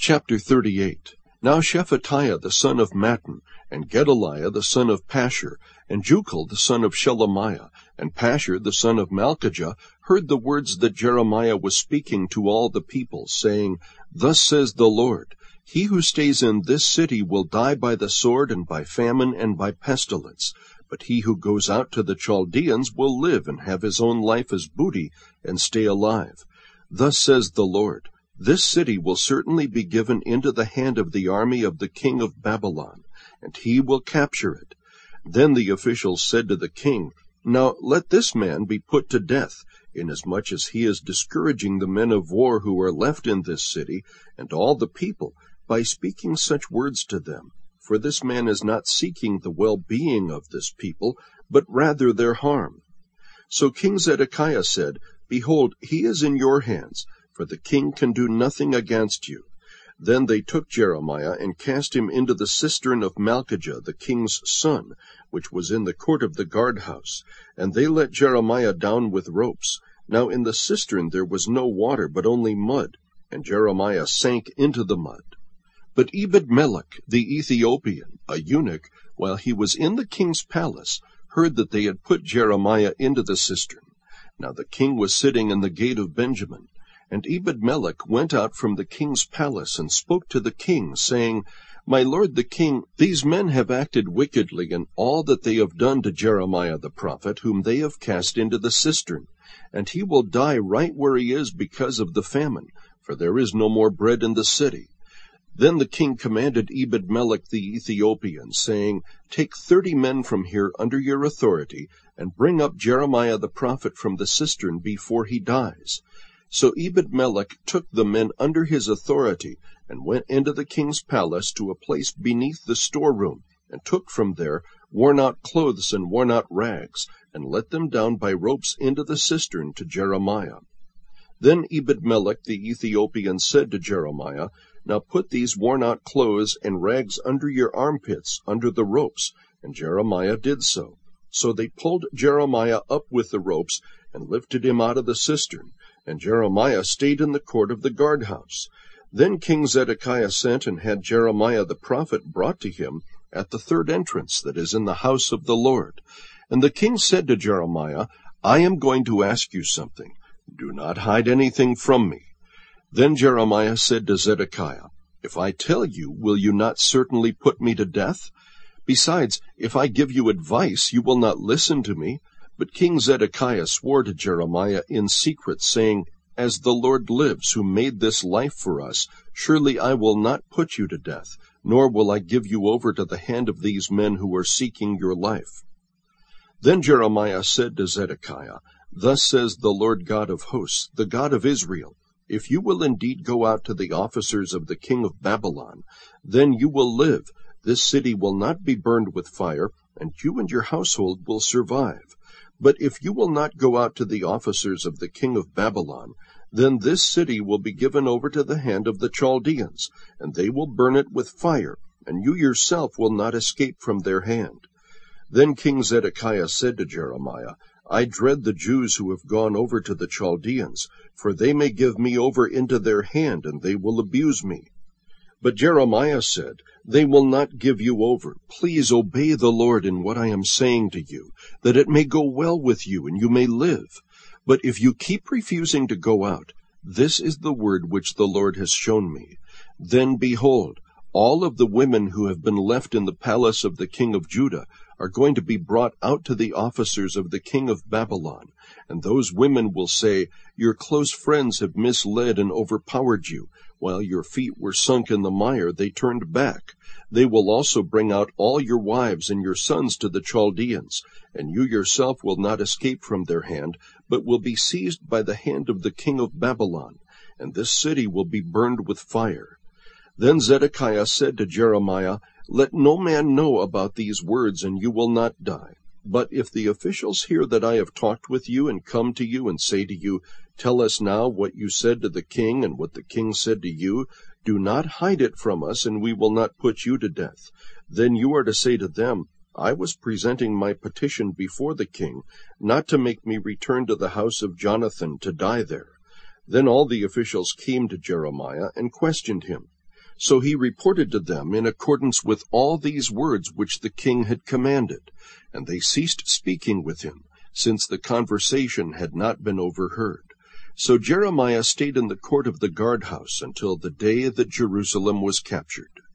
Chapter 38. Now Shephatiah the son of Mattan, and Gedaliah the son of Pashur, and Jucal the son of Shelemiah, and Pashur the son of Malchijah, heard the words that Jeremiah was speaking to all the people, saying, Thus says the Lord, He who stays in this city will die by the sword, and by famine, and by pestilence. But he who goes out to the Chaldeans will live, and have his own life as booty, and stay alive. Thus says the Lord, This city will certainly be given into the hand of the army of the king of Babylon, and he will capture it. Then the officials said to the king, Now let this man be put to death, inasmuch as he is discouraging the men of war who are left in this city, and all the people, by speaking such words to them. For this man is not seeking the well-being of this people, but rather their harm. So King Zedekiah said, Behold, he is in your hands, for the king can do nothing against you. Then they took Jeremiah and cast him into the cistern of Malchijah, the king's son, which was in the court of the guardhouse. And they let Jeremiah down with ropes. Now in the cistern there was no water, but only mud, and Jeremiah sank into the mud. But Ebed-melech the Ethiopian, a eunuch, while he was in the king's palace, heard that they had put Jeremiah into the cistern. Now the king was sitting in the gate of Benjamin. And Ebed-melech went out from the king's palace and spoke to the king, saying, My lord the king, these men have acted wickedly in all that they have done to Jeremiah the prophet, whom they have cast into the cistern. And he will die right where he is because of the famine, for there is no more bread in the city. Then the king commanded Ebed-melech the Ethiopian, saying, Take 30 men from here under your authority, and bring up Jeremiah the prophet from the cistern before he dies. So Ebed-melech took the men under his authority, and went into the king's palace to a place beneath the storeroom, and took from there worn-out clothes and worn-out rags, and let them down by ropes into the cistern to Jeremiah. Then Ebed-melech the Ethiopian said to Jeremiah, Now put these worn-out clothes and rags under your armpits, under the ropes. And Jeremiah did so. So they pulled Jeremiah up with the ropes, and lifted him out of the cistern. And Jeremiah stayed in the court of the guardhouse. Then King Zedekiah sent and had Jeremiah the prophet brought to him at the third entrance that is in the house of the Lord. And the king said to Jeremiah, I am going to ask you something. Do not hide anything from me. Then Jeremiah said to Zedekiah, If I tell you, will you not certainly put me to death? Besides, if I give you advice, you will not listen to me. But King Zedekiah swore to Jeremiah in secret, saying, As the Lord lives, who made this life for us, surely I will not put you to death, nor will I give you over to the hand of these men who are seeking your life. Then Jeremiah said to Zedekiah, Thus says the Lord God of hosts, the God of Israel, If you will indeed go out to the officers of the king of Babylon, then you will live. This city will not be burned with fire, and you and your household will survive. But if you will not go out to the officers of the king of Babylon, then this city will be given over to the hand of the Chaldeans, and they will burn it with fire, and you yourself will not escape from their hand. Then King Zedekiah said to Jeremiah, I dread the Jews who have gone over to the Chaldeans, for they may give me over into their hand, and they will abuse me. But Jeremiah said, They will not give you over. Please obey the Lord in what I am saying to you, that it may go well with you, and you may live. But if you keep refusing to go out, this is the word which the Lord has shown me. Then behold, all of the women who have been left in the palace of the king of Judah are going to be brought out to the officers of the king of Babylon. And those women will say, Your close friends have misled and overpowered you. While your feet were sunk in the mire, they turned back. They will also bring out all your wives and your sons to the Chaldeans, and you yourself will not escape from their hand, but will be seized by the hand of the king of Babylon, and this city will be burned with fire. Then Zedekiah said to Jeremiah, Let no man know about these words, and you will not die. But if the officials hear that I have talked with you and come to you and say to you, Tell us now what you said to the king and what the king said to you, do not hide it from us, and we will not put you to death. Then you are to say to them, I was presenting my petition before the king, not to make me return to the house of Jonathan to die there. Then all the officials came to Jeremiah and questioned him. So he reported to them in accordance with all these words which the king had commanded, and they ceased speaking with him, since the conversation had not been overheard. So Jeremiah stayed in the court of the guardhouse until the day that Jerusalem was captured.